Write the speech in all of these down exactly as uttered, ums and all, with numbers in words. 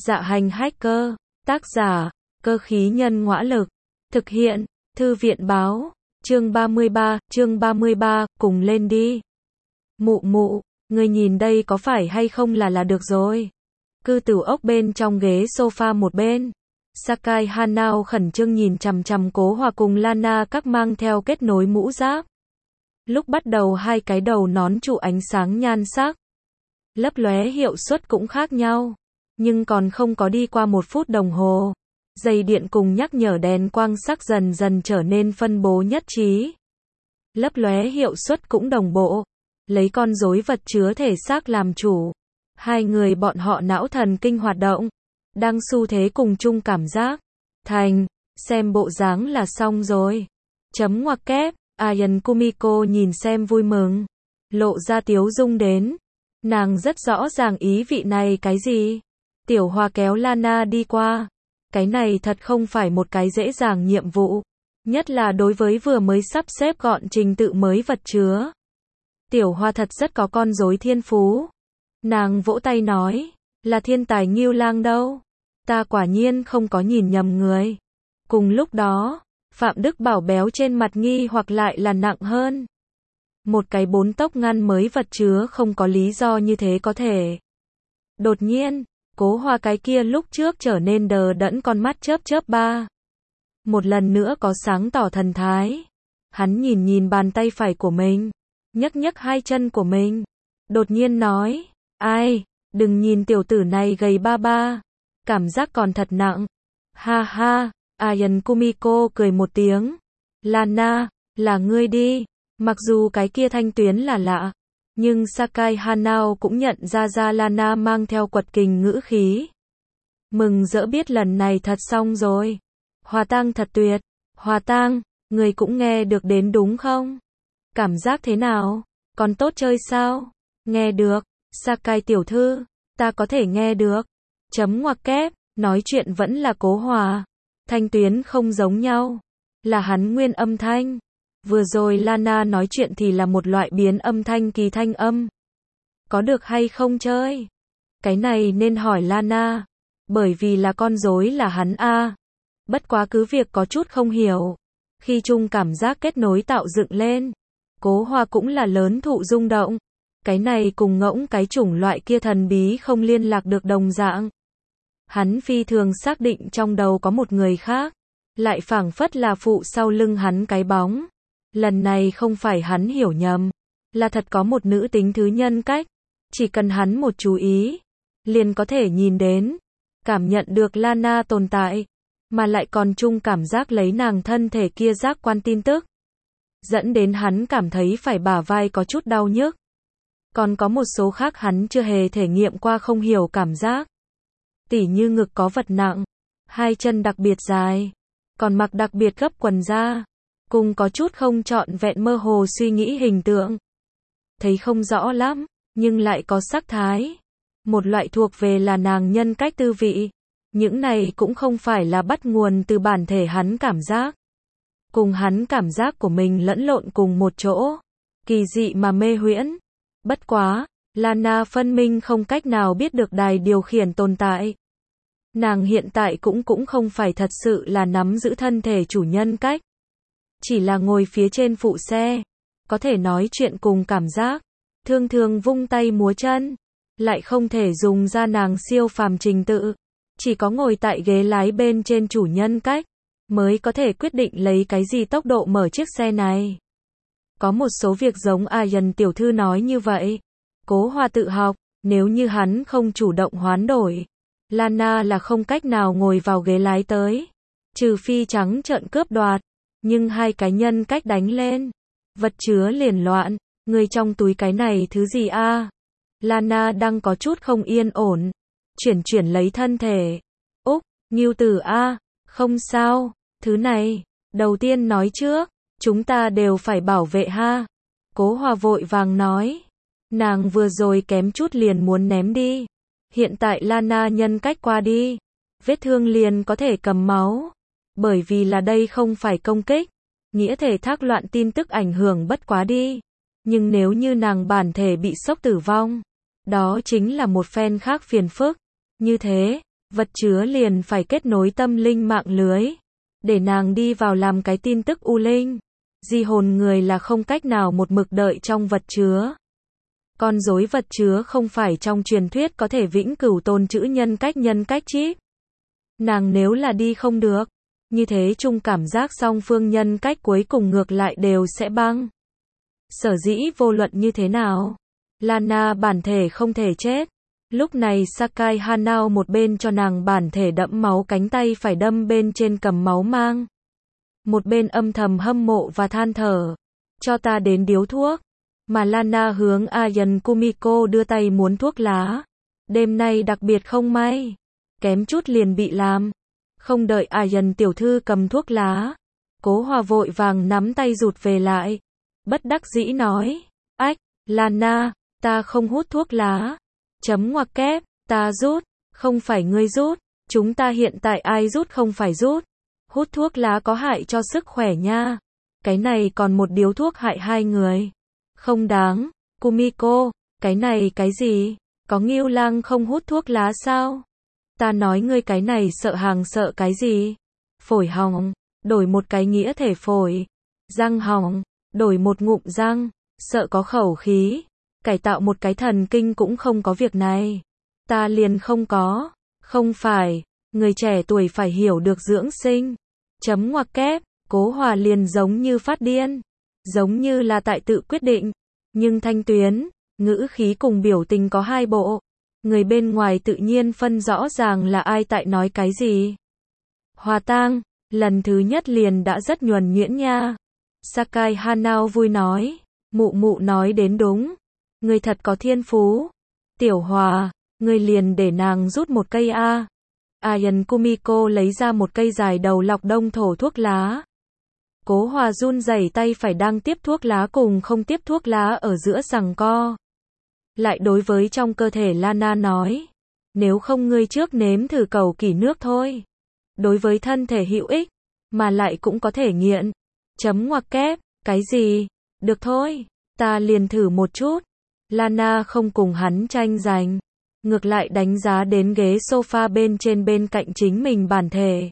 Dạ hành hacker, tác giả, cơ khí nhân ngõa lực, thực hiện, thư viện báo, chương ba mươi ba, chương ba mươi ba, cùng lên đi. Mụ mụ, người nhìn đây có phải hay không là là được rồi. Cư tử ốc bên trong ghế sofa một bên. Sakai Hanao khẩn trương nhìn chằm chằm Cố Hòa cùng Lana các mang theo kết nối mũ giáp. Lúc bắt đầu hai cái đầu nón trụ ánh sáng nhan sắc, lấp lóe hiệu suất cũng khác nhau. Nhưng còn không có đi qua một phút đồng hồ, dây điện cùng nhắc nhở đèn quang sắc dần dần trở nên phân bố nhất trí. Lấp lóe hiệu suất cũng đồng bộ, lấy con rối vật chứa thể xác làm chủ. Hai người bọn họ não thần kinh hoạt động, đang xu thế cùng chung cảm giác. Thành, xem bộ dáng là xong rồi. Chấm ngoặc kép, Ayan Kumiko nhìn xem vui mừng, lộ ra tiếu dung đến. Nàng rất rõ ràng ý vị này cái gì. Tiểu Hoa kéo Lana đi qua. Cái này thật không phải một cái dễ dàng nhiệm vụ. Nhất là đối với vừa mới sắp xếp gọn trình tự mới vật chứa. Tiểu Hoa thật rất có con rối thiên phú. Nàng vỗ tay nói, là thiên tài Ngưu Lang đâu. Ta quả nhiên không có nhìn nhầm người. Cùng lúc đó, Phạm Đức Bảo béo trên mặt nghi hoặc lại là nặng hơn. Một cái bốn tốc ngăn mới vật chứa không có lý do như thế có thể. Đột nhiên, Cố Hoa cái kia lúc trước trở nên đờ đẫn con mắt chớp chớp ba. Một lần nữa có sáng tỏ thần thái. Hắn nhìn nhìn bàn tay phải của mình, nhấc nhấc hai chân của mình. Đột nhiên nói, ai, đừng nhìn tiểu tử này gầy ba ba. Cảm giác còn thật nặng. Ha ha, Ayan Kumiko cười một tiếng. Lana, là ngươi đi. Mặc dù cái kia thanh tuyến là lạ, nhưng Sakai Hanao cũng nhận ra ra Lana mang theo quật kình ngữ khí. Mừng rỡ biết lần này thật xong rồi. Hòa tang thật tuyệt. Hòa tang, người cũng nghe được đến đúng không? Cảm giác thế nào? Còn tốt chơi sao? Nghe được. Sakai tiểu thư, ta có thể nghe được. Chấm ngoặc kép, nói chuyện vẫn là Cố Hòa. Thanh tuyến không giống nhau. Là hắn nguyên âm thanh. Vừa rồi Lana nói chuyện thì là một loại biến âm thanh kỳ thanh âm. Có được hay không chơi? Cái này nên hỏi Lana. Bởi vì là con rối là hắn a. Bất quá cứ việc có chút không hiểu. Khi chung cảm giác kết nối tạo dựng lên, Cố Hòa cũng là lớn thụ rung động. Cái này cùng ngỗng cái chủng loại kia thần bí không liên lạc được đồng dạng. Hắn phi thường xác định trong đầu có một người khác, lại phảng phất là phụ sau lưng hắn cái bóng. Lần này không phải hắn hiểu nhầm, là thật có một nữ tính thứ nhân cách. Chỉ cần hắn một chú ý, liền có thể nhìn đến, cảm nhận được Lana tồn tại, mà lại còn chung cảm giác lấy nàng thân thể kia giác quan tin tức. Dẫn đến hắn cảm thấy phải bả vai có chút đau nhức. Còn có một số khác hắn chưa hề thể nghiệm qua không hiểu cảm giác. Tỉ như ngực có vật nặng, hai chân đặc biệt dài, còn mặc đặc biệt gấp quần da. Cùng có chút không trọn vẹn mơ hồ suy nghĩ hình tượng. Thấy không rõ lắm, nhưng lại có sắc thái. Một loại thuộc về là nàng nhân cách tư vị. Những này cũng không phải là bắt nguồn từ bản thể hắn cảm giác. Cùng hắn cảm giác của mình lẫn lộn cùng một chỗ. Kỳ dị mà mê huyễn. Bất quá, Lana phân minh không cách nào biết được đài điều khiển tồn tại. Nàng hiện tại cũng cũng không phải thật sự là nắm giữ thân thể chủ nhân cách. Chỉ là ngồi phía trên phụ xe, có thể nói chuyện cùng cảm giác, thường thường vung tay múa chân, lại không thể dùng ra nàng siêu phàm trình tự, chỉ có ngồi tại ghế lái bên trên chủ nhân cách, mới có thể quyết định lấy cái gì tốc độ mở chiếc xe này. Có một số việc giống Ayan tiểu thư nói như vậy. Cố Hòa tự học, nếu như hắn không chủ động hoán đổi, Lana là không cách nào ngồi vào ghế lái tới, trừ phi trắng trợn cướp đoạt. Nhưng hai cái nhân cách đánh lên, vật chứa liền loạn, người trong túi cái này thứ gì a? À? Lana đang có chút không yên ổn, chuyển chuyển lấy thân thể. Úc, Ngưu tử a, à? Không sao, thứ này, đầu tiên nói trước, chúng ta đều phải bảo vệ ha. Cố Hòa vội vàng nói, nàng vừa rồi kém chút liền muốn ném đi. Hiện tại Lana nhân cách qua đi, vết thương liền có thể cầm máu. Bởi vì là đây không phải công kích, nghĩa thể thác loạn tin tức ảnh hưởng bất quá đi. Nhưng nếu như nàng bản thể bị sốc tử vong, đó chính là một phen khác phiền phức. Như thế, vật chứa liền phải kết nối tâm linh mạng lưới, để nàng đi vào làm cái tin tức u linh. Di hồn người là không cách nào một mực đợi trong vật chứa. Con rối vật chứa không phải trong truyền thuyết có thể vĩnh cửu tồn trữ nhân cách nhân cách chip. Nàng nếu là đi không được, như thế chung cảm giác song phương nhân cách cuối cùng ngược lại đều sẽ băng. Sở dĩ vô luận như thế nào, Lana bản thể không thể chết. Lúc này Sakai Hanao một bên cho nàng bản thể đẫm máu cánh tay phải đâm bên trên cầm máu mang. Một bên âm thầm hâm mộ và than thở. Cho ta đến điếu thuốc. Mà Lana hướng Ayan Kumiko đưa tay muốn thuốc lá. Đêm nay đặc biệt không may. Kém chút liền bị làm. Không đợi Ayan tiểu thư cầm thuốc lá. Cố Hòa vội vàng nắm tay rụt về lại. Bất đắc dĩ nói. Ách, Lana, ta không hút thuốc lá. Chấm ngoặc kép, ta rút, không phải ngươi rút. Chúng ta hiện tại ai rút không phải rút. Hút thuốc lá có hại cho sức khỏe nha. Cái này còn một điếu thuốc hại hai người. Không đáng. Kumiko, cái này cái gì? Có Ngưu Lang không hút thuốc lá sao? Ta nói ngươi cái này sợ hàng sợ cái gì? Phổi hỏng, đổi một cái nghĩa thể phổi. Răng hỏng, đổi một ngụm răng. Sợ có khẩu khí. Cải tạo một cái thần kinh cũng không có việc này. Ta liền không có. Không phải. Người trẻ tuổi phải hiểu được dưỡng sinh. Chấm ngoặc kép. Cố Hòa liền giống như phát điên. Giống như là tại tự quyết định. Nhưng thanh tuyến, ngữ khí cùng biểu tình có hai bộ. Người bên ngoài tự nhiên phân rõ ràng là ai tại nói cái gì. Hòa tang, lần thứ nhất liền đã rất nhuần nhuyễn nha. Sakai Hanao vui nói. Mụ mụ nói đến đúng. Người thật có thiên phú. Tiểu Hòa, người liền để nàng rút một cây a. Ayan Kumiko lấy ra một cây dài đầu lọc đông thổ thuốc lá. Cố Hòa run rẩy tay phải đang tiếp thuốc lá cùng không tiếp thuốc lá ở giữa giằng co. Lại đối với trong cơ thể Lana nói. Nếu không ngươi trước nếm thử cầu kỷ nước thôi. Đối với thân thể hữu ích, mà lại cũng có thể nghiện. Chấm ngoặc kép, cái gì? Được thôi, ta liền thử một chút. Lana không cùng hắn tranh giành. Ngược lại đánh giá đến ghế sofa bên trên bên cạnh chính mình bản thể.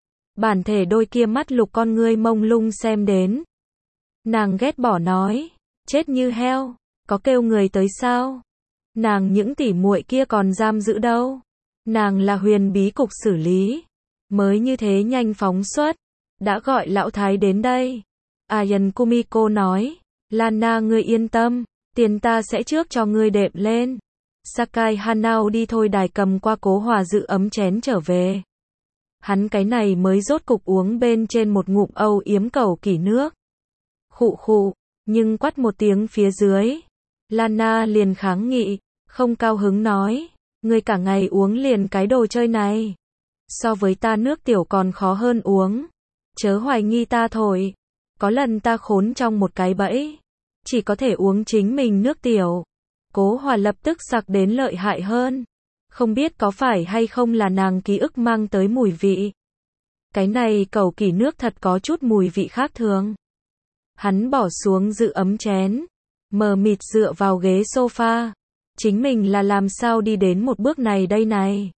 Bản thể đôi kia mắt lục con ngươi mông lung xem đến. Nàng ghét bỏ nói. Chết như heo. Có kêu người tới sao? Nàng những tỉ muội kia còn giam giữ đâu? Nàng là huyền bí cục xử lý. Mới như thế nhanh phóng xuất. Đã gọi lão thái đến đây. Ayan Kumiko nói. Lana ngươi yên tâm. Tiền ta sẽ trước cho ngươi đệm lên. Sakai Hanao đi thôi đài cầm qua Cố Hòa giữ ấm chén trở về. Hắn cái này mới rốt cục uống bên trên một ngụm âu yếm cầu kỷ nước. Khụ khụ, nhưng quắt một tiếng phía dưới. Lana liền kháng nghị, không cao hứng nói. Ngươi cả ngày uống liền cái đồ chơi này. So với ta nước tiểu còn khó hơn uống. Chớ hoài nghi ta thổi. Có lần ta khốn trong một cái bẫy. Chỉ có thể uống chính mình nước tiểu. Cố Hòa lập tức sặc đến lợi hại hơn. Không biết có phải hay không là nàng ký ức mang tới mùi vị. Cái này cầu kỷ nước thật có chút mùi vị khác thường. Hắn bỏ xuống giữ ấm chén. Mờ mịt dựa vào ghế sofa. Chính mình là làm sao đi đến một bước này đây này.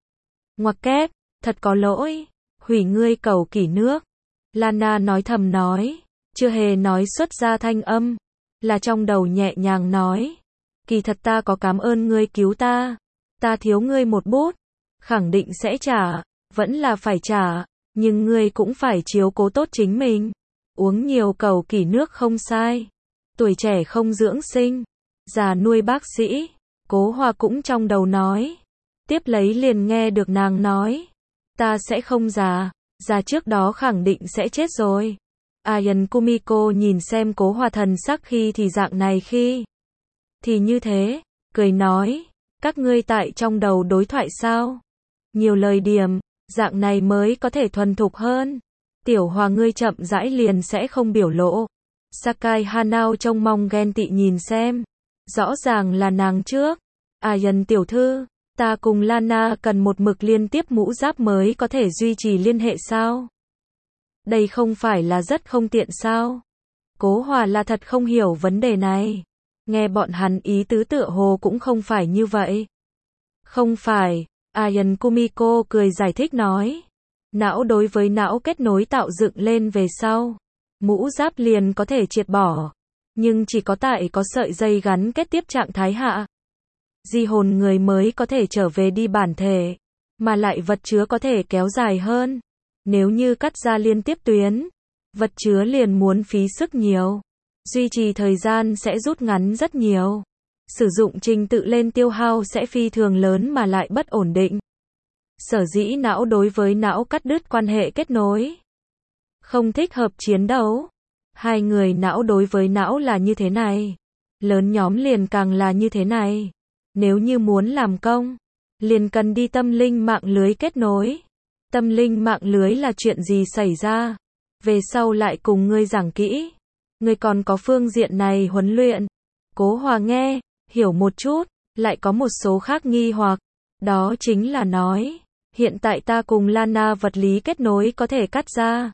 Ngoặc kép, thật có lỗi. Hủy ngươi cầu kỷ nước. Lana nói thầm nói. Chưa hề nói xuất ra thanh âm. Là trong đầu nhẹ nhàng nói. Kỳ thật ta có cảm ơn ngươi cứu ta. Ta thiếu ngươi một bút. Khẳng định sẽ trả. Vẫn là phải trả. Nhưng ngươi cũng phải chiếu cố tốt chính mình. Uống nhiều cầu kỷ nước không sai. Tuổi trẻ không dưỡng sinh. Già nuôi bác sĩ. Cố Hòa cũng trong đầu nói. Tiếp lấy liền nghe được nàng nói. Ta sẽ không già. Già trước đó khẳng định sẽ chết rồi. Ayan Kumiko nhìn xem Cố Hòa thần sắc khi thì dạng này khi thì như thế, cười nói, các ngươi tại trong đầu đối thoại sao? Nhiều lời điểm, dạng này mới có thể thuần thục hơn. Tiểu Hòa ngươi chậm rãi liền sẽ không biểu lộ. Sakai Hanao trông mong ghen tị nhìn xem. Rõ ràng là nàng trước. Ayan tiểu thư, ta cùng Lana cần một mực liên tiếp mũ giáp mới có thể duy trì liên hệ sao? Đây không phải là rất không tiện sao? Cố Hòa là thật không hiểu vấn đề này. Nghe bọn hắn ý tứ tựa hồ cũng không phải như vậy. Không phải, Ayan Kumiko cười giải thích nói. Não đối với não kết nối tạo dựng lên về sau. Mũ giáp liền có thể triệt bỏ. Nhưng chỉ có tại có sợi dây gắn kết tiếp trạng thái hạ. Di hồn người mới có thể trở về đi bản thể. Mà lại vật chứa có thể kéo dài hơn. Nếu như cắt ra liên tiếp tuyến, vật chứa liền muốn phí sức nhiều. Duy trì thời gian sẽ rút ngắn rất nhiều. Sử dụng trình tự lên tiêu hao sẽ phi thường lớn mà lại bất ổn định. Sở dĩ não đối với não cắt đứt quan hệ kết nối. Không thích hợp chiến đấu. Hai người não đối với não là như thế này. Lớn nhóm liền càng là như thế này. Nếu như muốn làm công, liền cần đi tâm linh mạng lưới kết nối. Tâm linh mạng lưới là chuyện gì xảy ra? Về sau lại cùng ngươi giảng kỹ. Ngươi còn có phương diện này huấn luyện. Cố Hòa nghe, hiểu một chút, lại có một số khác nghi hoặc. Đó chính là nói, hiện tại ta cùng Lana vật lý kết nối có thể cắt ra.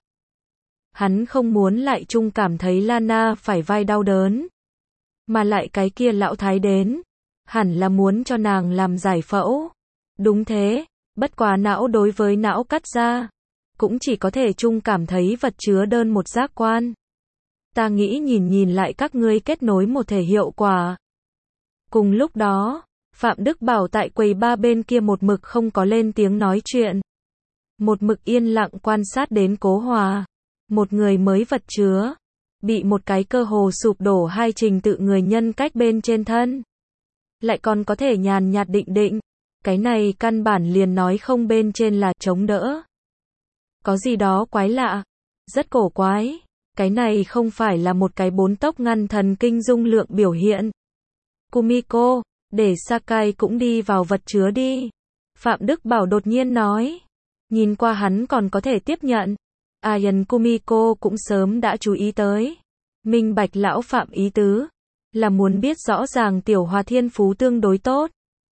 Hắn không muốn lại chung cảm thấy Lana phải vai đau đớn. Mà lại cái kia lão thái đến, hẳn là muốn cho nàng làm giải phẫu. Đúng thế, bất quá não đối với não cắt ra, cũng chỉ có thể chung cảm thấy vật chứa đơn một giác quan. Ta nghĩ nhìn nhìn lại các ngươi kết nối một thể hiệu quả. Cùng lúc đó, Phạm Đức Bảo tại quầy ba bên kia một mực không có lên tiếng nói chuyện. Một mực yên lặng quan sát đến Cố Hòa. Một người mới vật chứa, bị một cái cơ hồ sụp đổ hai trình tự người nhân cách bên trên thân. Lại còn có thể nhàn nhạt định định. Cái này căn bản liền nói không bên trên là chống đỡ. Có gì đó quái lạ. Rất cổ quái. Cái này không phải là một cái bốn tốc ngăn thần kinh dung lượng biểu hiện. Kumiko, để Sakai cũng đi vào vật chứa đi. Phạm Đức Bảo đột nhiên nói. Nhìn qua hắn còn có thể tiếp nhận. Ayan Kumiko cũng sớm đã chú ý tới. Minh bạch lão Phạm ý tứ. Là muốn biết rõ ràng Tiểu Hòa thiên phú tương đối tốt.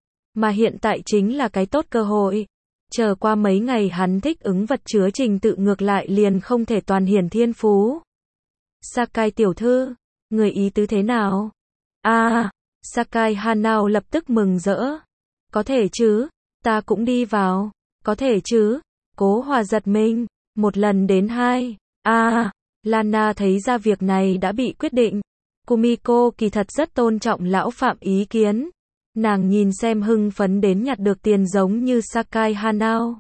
Mà hiện tại chính là cái tốt cơ hội. Chờ qua mấy ngày hắn thích ứng vật chứa trình tự ngược lại liền không thể toàn hiển thiên phú. Sakai tiểu thư, người ý tứ thế nào? À, Sakai Hanao lập tức mừng rỡ. Có thể chứ, ta cũng đi vào. Có thể chứ, Cố Hòa giật mình, một lần đến hai. À, Lana thấy ra việc này đã bị quyết định. Kumiko kỳ thật rất tôn trọng lão Phạm ý kiến. Nàng nhìn xem hưng phấn đến nhặt được tiền giống như Sakai Hanao.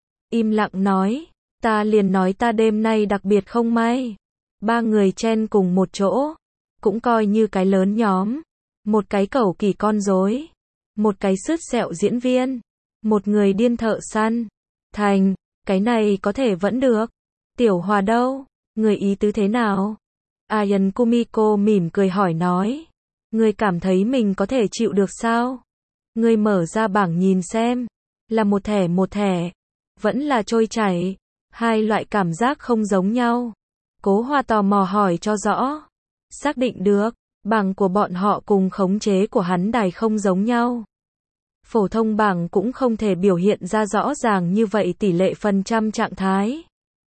Im lặng nói, ta liền nói ta đêm nay đặc biệt không may. Ba người chen cùng một chỗ, cũng coi như cái lớn nhóm. Một cái cẩu kỳ con rối, một cái sứt sẹo diễn viên, một người điên thợ săn. Thành, cái này có thể vẫn được. Tiểu Hòa đâu? Người ý tứ thế nào? Ayan Kumiko mỉm cười hỏi nói. Ngươi cảm thấy mình có thể chịu được sao? Ngươi mở ra bảng nhìn xem. Là một thẻ một thẻ. Vẫn là trôi chảy. Hai loại cảm giác không giống nhau. Cố Hòa tò mò hỏi cho rõ. Xác định được. Bảng của bọn họ cùng khống chế của hắn đài không giống nhau. Phổ thông bảng cũng không thể biểu hiện ra rõ ràng như vậy tỷ lệ phần trăm trạng thái.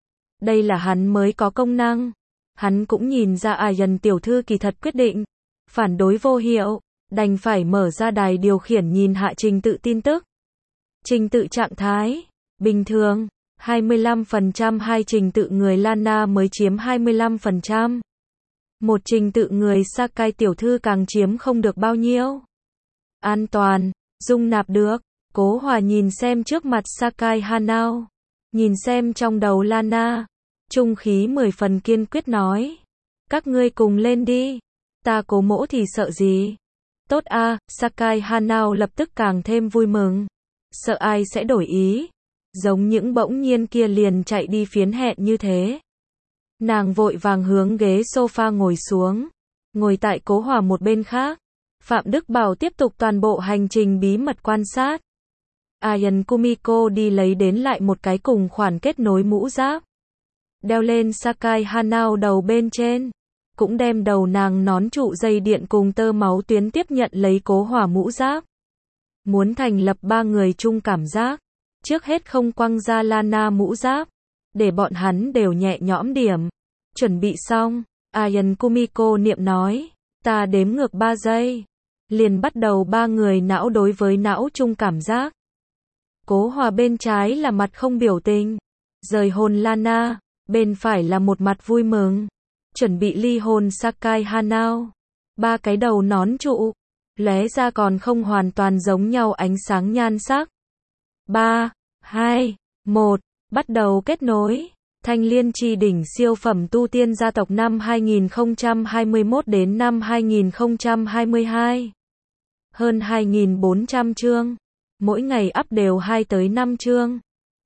Đây là hắn mới có công năng. Hắn cũng nhìn ra Ayan tiểu thư kỳ thật quyết định. Phản đối vô hiệu, đành phải mở ra đài điều khiển nhìn hạ trình tự tin tức. Trình tự trạng thái, bình thường, hai mươi lăm phần trăm hai trình tự người Lana mới chiếm hai mươi lăm phần trăm. Một trình tự người Sakai tiểu thư càng chiếm không được bao nhiêu. An toàn, dung nạp được. Cố Hòa nhìn xem trước mặt Sakai Hanao. Nhìn xem trong đầu Lana. Trung khí mười phần kiên quyết nói. Các ngươi cùng lên đi. Ta Cố mỗ thì sợ gì? Tốt a, à, Sakai Hanao lập tức càng thêm vui mừng. Sợ ai sẽ đổi ý. Giống những bỗng nhiên kia liền chạy đi phiến hẹn như thế. Nàng vội vàng hướng ghế sofa ngồi xuống. Ngồi tại Cố Hòa một bên khác. Phạm Đức Bảo tiếp tục toàn bộ hành trình bí mật quan sát. Ayan Kumiko đi lấy đến lại một cái cùng khoản kết nối mũ giáp. Đeo lên Sakai Hanao đầu bên trên. Cũng đem đầu nàng nón trụ dây điện cùng tơ máu tuyến tiếp nhận lấy Cố Hòa mũ giáp. Muốn thành lập ba người chung cảm giác. Trước hết không quăng ra Lana mũ giáp. Để bọn hắn đều nhẹ nhõm điểm. Chuẩn bị xong. Ayan Kumiko niệm nói. Ta đếm ngược ba giây. Liền bắt đầu ba người não đối với não chung cảm giác. Cố Hòa bên trái là mặt không biểu tình. Rời hôn Lana, bên phải là một mặt vui mừng. Chuẩn bị ly hôn Sakai Hanao. Ba cái đầu nón trụ, lóe ra còn không hoàn toàn giống nhau ánh sáng nhan sắc. ba, hai, một, bắt đầu kết nối. Thanh Liên Chi đỉnh siêu phẩm tu tiên gia tộc năm hai nghìn không trăm hai mươi mốt đến năm hai nghìn không trăm hai mươi hai. Hơn hai nghìn bốn trăm chương. Mỗi ngày up đều hai tới năm chương.